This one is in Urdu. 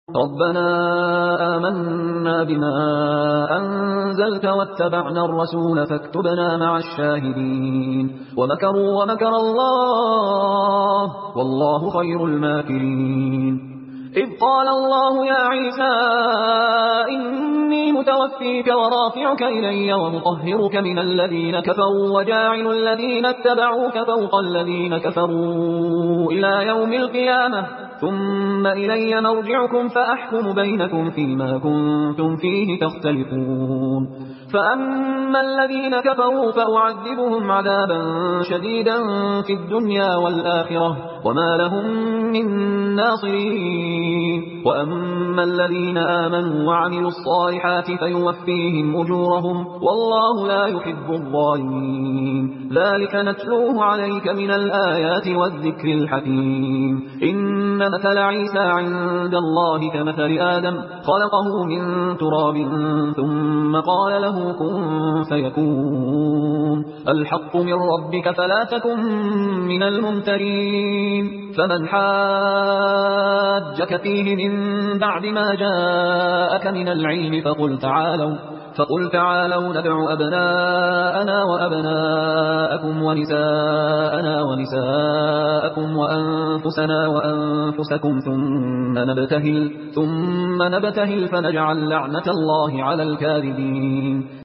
ربنا آمنا بما أنزلت واتبعنا الرسول فاكتبنا مع الشاهدين ومكروا ومكر الله والله خير الماكرين إذ قال الله يا عيسى إني متوفيك ورافعك إلي ومطهرك من الذين كفروا وجاعل الذين اتبعوك فوق الذين كفروا إلى يوم القيامة ثم إلي مرجعكم فأحكم بينكم فيما كنتم فيه تختلفون فأما الذين كفروا فأعذبهم عذابا شديدا في الدنيا والآخرة وما لهم من ناصرين وأما الذين آمنوا وعملوا الصالحات فيوفيهم أجورهم والله لا يحب الظالمين ذلك نتلوه عليك من الآيات والذكر الحكيم إن مثل عيسى عند الله كمثل آدم خلقه من تراب ثم قال له كن فيكون الحق من ربك فلا تكن من الممترين فمن حاجك فيه من بعد ما جاءك من العلم فقل تعالوا ندع أبناءنا وأبناءكم ونساءنا ونساءكم وأنفسنا وأنفسكم ثم نبتهل فنجعل لعنة الله على الكاذبين